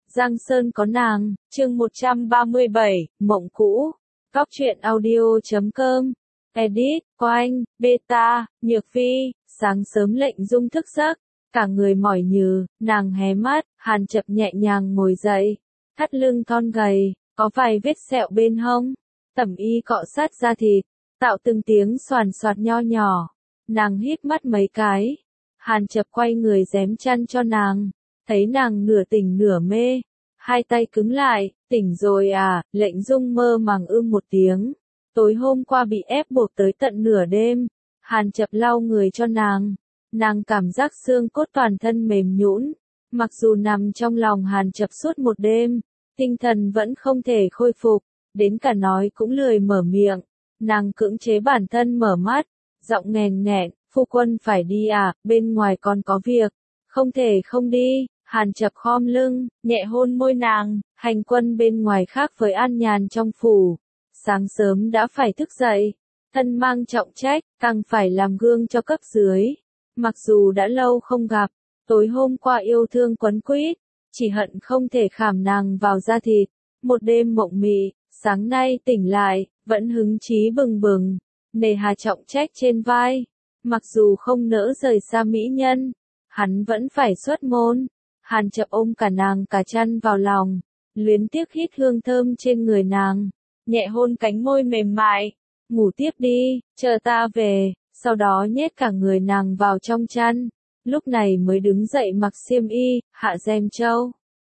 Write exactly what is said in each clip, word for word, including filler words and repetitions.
Giang Sơn có nàng, chương một trăm ba mươi bảy, Mộng cũ. Góc truyện audio chấm com. Edit, Quanh, Beta, Nhược Phi. Sáng sớm Lệnh Dung thức giấc, cả người mỏi nhừ, nàng hé mắt, Hàn Chập nhẹ nhàng ngồi dậy, thắt lưng thon gầy, có vài vết sẹo bên hông, tẩm y cọ sát da thịt, tạo từng tiếng xoàn xoạt nho nhỏ. Nàng hít mắt mấy cái, Hàn Chập quay người rém chăn cho nàng, thấy nàng nửa tỉnh nửa mê, hai tay cứng lại, tỉnh rồi à, Lệnh Dung mơ màng ưm một tiếng. Tối hôm qua bị ép buộc tới tận nửa đêm, Hàn Chập lau người cho nàng, nàng cảm giác xương cốt toàn thân mềm nhũn, mặc dù nằm trong lòng Hàn Chập suốt một đêm, tinh thần vẫn không thể khôi phục, đến cả nói cũng lười mở miệng, nàng cưỡng chế bản thân mở mắt, giọng nghèn nghẹn, phu quân phải đi à, bên ngoài còn có việc, không thể không đi. Hàn Chập khom lưng, nhẹ hôn môi nàng, hành quân bên ngoài khác với an nhàn trong phủ. Sáng sớm đã phải thức dậy, thân mang trọng trách, càng phải làm gương cho cấp dưới. Mặc dù đã lâu không gặp, tối hôm qua yêu thương quấn quýt, chỉ hận không thể khảm nàng vào da thịt. Một đêm mộng mị, sáng nay tỉnh lại, vẫn hứng chí bừng bừng, nề hà trọng trách trên vai. Mặc dù không nỡ rời xa mỹ nhân, hắn vẫn phải xuất môn. Hàn Chập ôm cả nàng cả chăn vào lòng, luyến tiếc hít hương thơm trên người nàng, nhẹ hôn cánh môi mềm mại, ngủ tiếp đi, chờ ta về, sau đó nhét cả người nàng vào trong chăn, lúc này mới đứng dậy mặc xiêm y, hạ rèm trâu,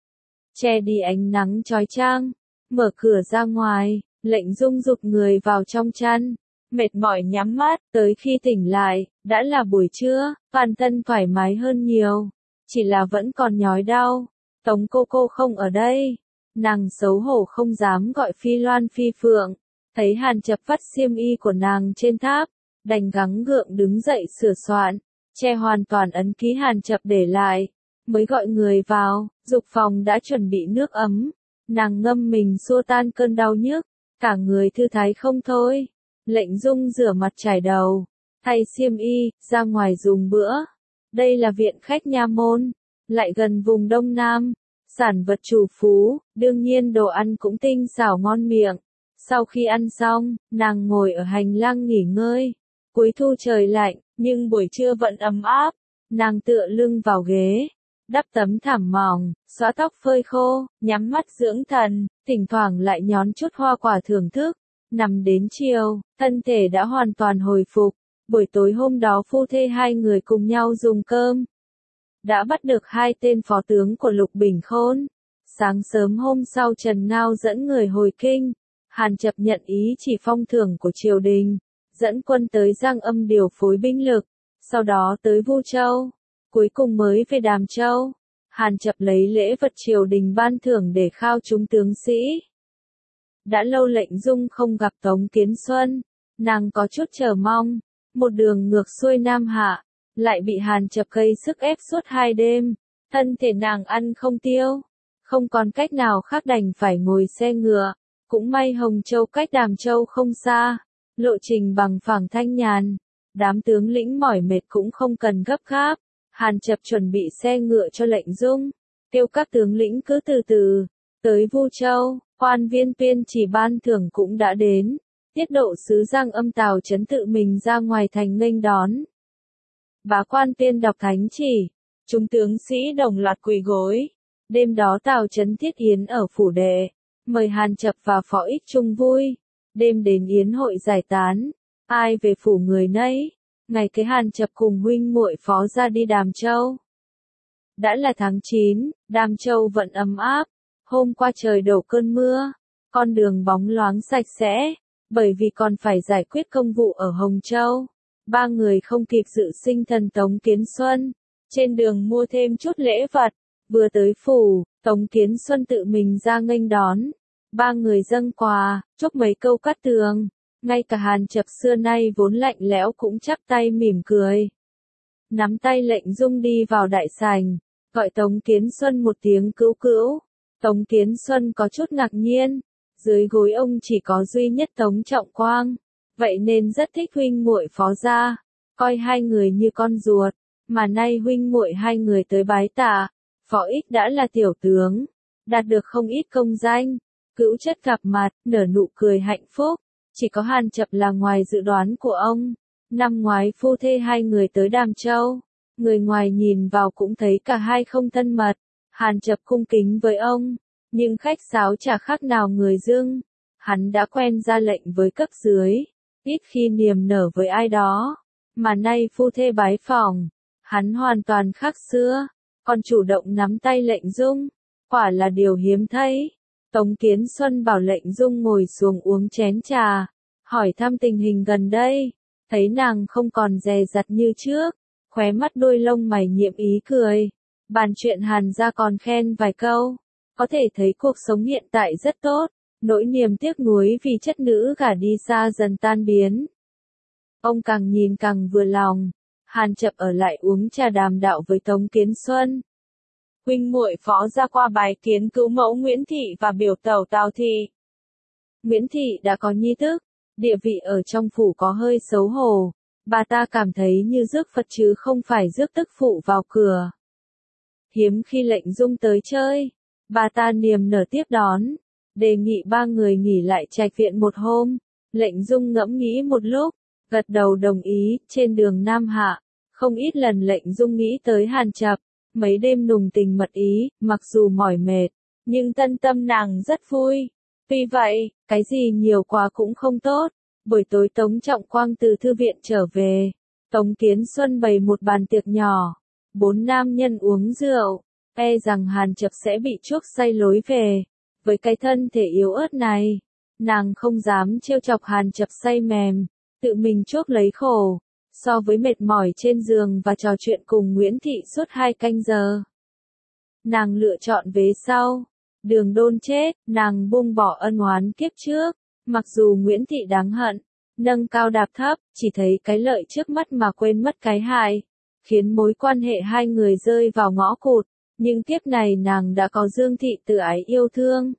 che đi ánh nắng chói chang, mở cửa ra ngoài, Lệnh Dung giục người vào trong chăn, mệt mỏi nhắm mắt, tới khi tỉnh lại, đã là buổi trưa, toàn thân thoải mái hơn nhiều. Chỉ là vẫn còn nhói đau, Tống cô cô không ở đây, nàng xấu hổ không dám gọi Phi Loan Phi Phượng, thấy Hàn Chập vắt xiêm y của nàng trên tháp, đành gắng gượng đứng dậy sửa soạn, che hoàn toàn ấn ký Hàn Chập để lại, mới gọi người vào, dục phòng đã chuẩn bị nước ấm, nàng ngâm mình xua tan cơn đau nhức, cả người thư thái không thôi. Lệnh Dung rửa mặt trải đầu, thay xiêm y, ra ngoài dùng bữa. Đây là viện khách nha môn, lại gần vùng Đông Nam, sản vật chủ phú, đương nhiên đồ ăn cũng tinh xảo ngon miệng. Sau khi ăn xong, nàng ngồi ở hành lang nghỉ ngơi. Cuối thu trời lạnh, nhưng buổi trưa vẫn ấm áp. Nàng tựa lưng vào ghế, đắp tấm thảm mỏng, xóa tóc phơi khô, nhắm mắt dưỡng thần, thỉnh thoảng lại nhón chút hoa quả thưởng thức. Nằm đến chiều, thân thể đã hoàn toàn hồi phục. Buổi tối hôm đó phu thê hai người cùng nhau dùng cơm. Đã bắt được hai tên phó tướng của Lục Bình Khôn. Sáng sớm hôm sau Trần Ngao dẫn người hồi kinh. Hàn Chập nhận ý chỉ phong thưởng của triều đình. Dẫn quân tới Giang Âm điều phối binh lực. Sau đó tới Vu Châu. Cuối cùng mới về Đàm Châu. Hàn Chập lấy lễ vật triều đình ban thưởng để khao chúng tướng sĩ. Đã lâu Lệnh Dung không gặp Tống Kiến Xuân. Nàng có chút chờ mong. Một đường ngược xuôi Nam Hạ, lại bị Hàn Chập gây sức ép suốt hai đêm, thân thể nàng ăn không tiêu, không còn cách nào khác đành phải ngồi xe ngựa, cũng may Hồng Châu cách Đàm Châu không xa, lộ trình bằng phẳng thanh nhàn, đám tướng lĩnh mỏi mệt cũng không cần gấp gáp, Hàn Chập chuẩn bị xe ngựa cho Lệnh Dung, kêu các tướng lĩnh cứ từ từ, tới Vu Châu, quan viên tuyên chỉ ban thưởng cũng đã đến. Tiết độ sứ Giang Âm Tào Chấn tự mình ra ngoài thành nghênh đón. Bá quan tiên đọc thánh chỉ, chúng tướng sĩ đồng loạt quỳ gối. Đêm đó Tào Chấn thiết yến ở phủ đệ, mời Hàn Chập và Phó Ích chung vui. Đêm đến yến hội giải tán, ai về phủ người nấy. Ngày kế Hàn Chập cùng huynh muội Phó ra đi Đàm Châu. Đã là tháng chín, Đàm Châu vẫn ấm áp. Hôm qua trời đổ cơn mưa, con đường bóng loáng sạch sẽ. Bởi vì còn phải giải quyết công vụ ở Hồng Châu, ba người không kịp dự sinh thần Tống Kiến Xuân. Trên đường mua thêm chút lễ vật, vừa tới phủ, Tống Kiến Xuân tự mình ra nghênh đón. Ba người dâng quà, chúc mấy câu cát tường. Ngay cả Hàn Chập xưa nay vốn lạnh lẽo cũng chắp tay mỉm cười. Nắm tay Lệnh Dung đi vào đại sảnh, gọi Tống Kiến Xuân một tiếng cữu cữu. Tống Kiến Xuân có chút ngạc nhiên. Dưới gối ông chỉ có duy nhất Tống Trọng Quang, vậy nên rất thích huynh muội Phó gia, coi hai người như con ruột, mà nay huynh muội hai người tới bái tạ, Phó Ích đã là tiểu tướng, đạt được không ít công danh. Cữu chất gặp mặt, nở nụ cười hạnh phúc. Chỉ có Hàn Chập là ngoài dự đoán của ông. Năm ngoái phu thê hai người tới Đàm Châu. Người ngoài nhìn vào cũng thấy cả hai không thân mật. Hàn Chập cung kính với ông, nhưng khách sáo chả khác nào người dưng. Hắn đã quen ra lệnh với cấp dưới, ít khi niềm nở với ai đó. Mà nay phu thê bái phỏng, hắn hoàn toàn khác xưa, còn chủ động nắm tay lệnh Dung. Quả là điều hiếm thấy. Tống Kiến Xuân bảo lệnh Dung ngồi xuống uống chén trà, hỏi thăm tình hình gần đây. Thấy nàng không còn dè dặt như trước, khóe mắt đôi lông mày nhiệm ý cười. Bàn chuyện Hàn gia còn khen vài câu, có thể thấy cuộc sống hiện tại rất tốt, nỗi niềm tiếc nuối vì chất nữ gả đi xa dần tan biến. Ông càng nhìn càng vừa lòng. Hàn Chập ở lại uống trà đàm đạo với Tống Kiến Xuân. Huynh muội phó ra qua bái kiến cữu mẫu Nguyễn Thị và biểu tẩu Tào Thị. Nguyễn Thị đã có nhi tức, địa vị ở trong phủ có hơi xấu hổ. Bà ta cảm thấy như rước Phật chứ không phải rước tức phụ vào cửa. Hiếm khi lệnh Dung tới chơi, bà ta niềm nở tiếp đón, đề nghị ba người nghỉ lại trạch viện một hôm. Lệnh Dung ngẫm nghĩ một lúc, gật đầu đồng ý. Trên đường Nam Hạ, không ít lần lệnh Dung nghĩ tới Hàn Chập, mấy đêm nùng tình mật ý, mặc dù mỏi mệt, nhưng tân tâm nàng rất vui. Vì vậy, cái gì nhiều quá cũng không tốt. Buổi tối Tống Trọng Quang từ thư viện trở về, Tống Kiến Xuân bày một bàn tiệc nhỏ, bốn nam nhân uống rượu, e rằng Hàn Chập sẽ bị chuốc say lối về. Với cái thân thể yếu ớt này, nàng không dám trêu chọc Hàn Chập say mềm, tự mình chuốc lấy khổ. So với mệt mỏi trên giường và trò chuyện cùng Nguyễn Thị suốt hai canh giờ, nàng lựa chọn vế sau. Đường Đôn chết, nàng buông bỏ ân oán kiếp trước. Mặc dù Nguyễn Thị đáng hận, nâng cao đạp thấp, chỉ thấy cái lợi trước mắt mà quên mất cái hại, khiến mối quan hệ hai người rơi vào ngõ cụt. Nhưng kiếp này nàng đã có Dương Thị tự ái yêu thương.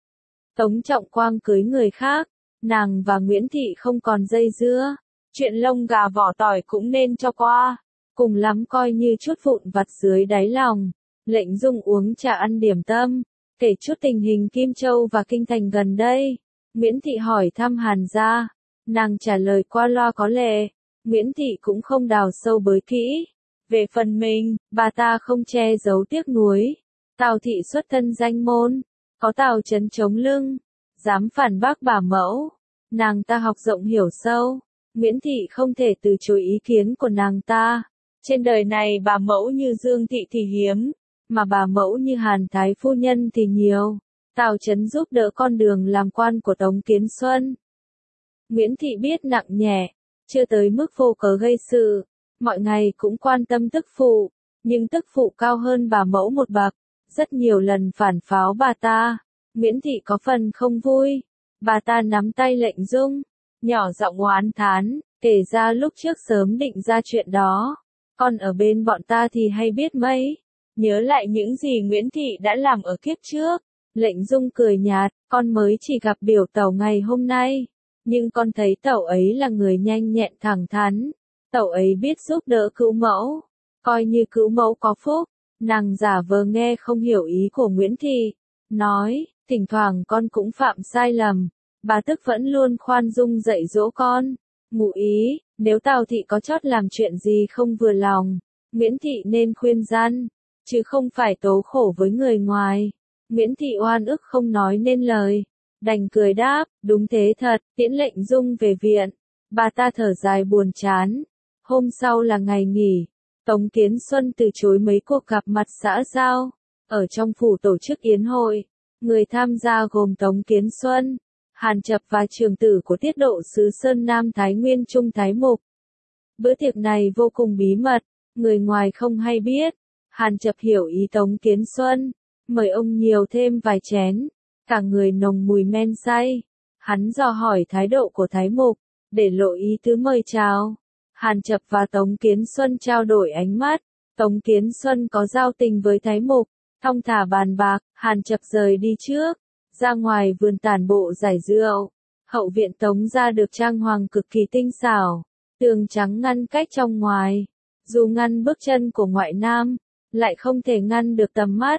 Tống Trọng Quang cưới người khác, nàng và Nguyễn Thị không còn dây dưa. Chuyện lông gà vỏ tỏi cũng nên cho qua, cùng lắm coi như chút vụn vặt dưới đáy lòng. Lệnh Dung uống trà ăn điểm tâm, kể chút tình hình Kim Châu và Kinh Thành gần đây. Nguyễn Thị hỏi thăm Hàn gia, nàng trả lời qua loa có lệ. Nguyễn Thị cũng không đào sâu bới kỹ. Về phần mình, bà ta không che giấu tiếc nuối. Tào Thị xuất thân danh môn, có Tào Chấn chống lưng, dám phản bác bà mẫu. Nàng ta học rộng hiểu sâu, Nguyễn Thị không thể từ chối ý kiến của nàng ta. Trên đời này bà mẫu như Dương Thị thì hiếm, mà bà mẫu như Hàn Thái phu nhân thì nhiều. Tào Chấn giúp đỡ con đường làm quan của Tống Kiến Xuân. Nguyễn Thị biết nặng nhẹ, chưa tới mức vô cớ gây sự, mọi ngày cũng quan tâm tức phụ, nhưng tức phụ cao hơn bà mẫu một bậc, rất nhiều lần phản pháo bà ta. Nguyễn Thị có phần không vui, bà ta nắm tay lệnh Dung, nhỏ giọng oán thán, kể ra lúc trước sớm định ra chuyện đó, con ở bên bọn ta thì hay biết mấy. Nhớ lại những gì Nguyễn Thị đã làm ở kiếp trước, lệnh Dung cười nhạt, con mới chỉ gặp biểu tẩu ngày hôm nay, nhưng con thấy tẩu ấy là người nhanh nhẹn thẳng thắn, tẩu ấy biết giúp đỡ cữu mẫu, coi như cữu mẫu có phúc. Nàng giả vờ nghe không hiểu ý của Nguyễn Thị, nói, thỉnh thoảng con cũng phạm sai lầm, bà tức vẫn luôn khoan dung dạy dỗ con. Ngụ ý, nếu Tào Thị có chót làm chuyện gì không vừa lòng, Nguyễn Thị nên khuyên răn, chứ không phải tố khổ với người ngoài. Nguyễn Thị oan ức không nói nên lời, đành cười đáp, đúng thế thật. Tiễn lệnh Dung về viện, bà ta thở dài buồn chán. Hôm sau là ngày nghỉ, Tống Kiến Xuân từ chối mấy cuộc gặp mặt xã giao. Ở trong phủ tổ chức yến hội, người tham gia gồm Tống Kiến Xuân, Hàn Chập và trưởng tử của tiết độ sứ Sơn Nam Thái Nguyên Trung Thái Mục. Bữa tiệc này vô cùng bí mật, người ngoài không hay biết. Hàn Chập hiểu ý Tống Kiến Xuân, mời ông nhiều thêm vài chén, cả người nồng mùi men say. Hắn dò hỏi thái độ của Thái Mục, để lộ ý tứ mời chào. Hàn Chập và Tống Kiến Xuân trao đổi ánh mắt. Tống Kiến Xuân có giao tình với Thái Mục, thong thả bàn bạc. Hàn Chập rời đi trước, ra ngoài vườn tản bộ giải rượu. Hậu viện Tống gia được trang hoàng cực kỳ tinh xảo, tường trắng ngăn cách trong ngoài, dù ngăn bước chân của ngoại nam, lại không thể ngăn được tầm mắt.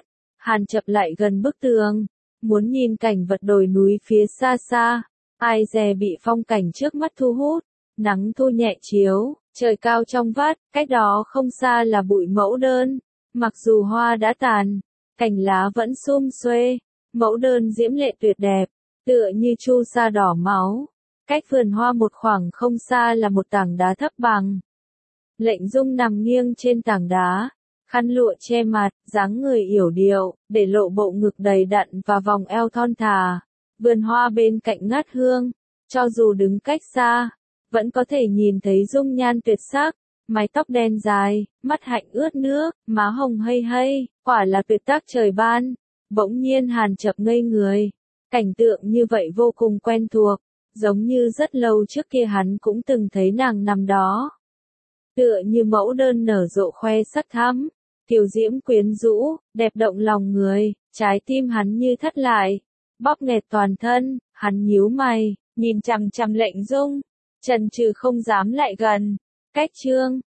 Hàn Chập lại gần bức tường, muốn nhìn cảnh vật đồi núi phía xa xa, ai dè bị phong cảnh trước mắt thu hút, nắng thu nhẹ chiếu, trời cao trong vắt, cách đó không xa là bụi mẫu đơn, mặc dù hoa đã tàn, cành lá vẫn sum xuê, mẫu đơn diễm lệ tuyệt đẹp, tựa như chu sa đỏ máu, cách vườn hoa một khoảng không xa là một tảng đá thấp bằng. Lệnh Dung nằm nghiêng trên tảng đá, khăn lụa che mặt, dáng người yểu điệu, để lộ bộ ngực đầy đặn và vòng eo thon thả. Vườn hoa bên cạnh ngát hương, cho dù đứng cách xa, vẫn có thể nhìn thấy dung nhan tuyệt sắc, mái tóc đen dài, mắt hạnh ướt nước, má hồng hây hây, quả là tuyệt tác trời ban. Bỗng nhiên Hàn Chập ngây người, cảnh tượng như vậy vô cùng quen thuộc, giống như rất lâu trước kia hắn cũng từng thấy nàng nằm đó. Tựa như mẫu đơn nở rộ khoe sắc thắm, kiều diễm quyến rũ, đẹp động lòng người, trái tim hắn như thắt lại, bóp nghẹt toàn thân, hắn nhíu mày, nhìn chằm chằm Lệnh Dung, chần chừ không dám lại gần. Cách chương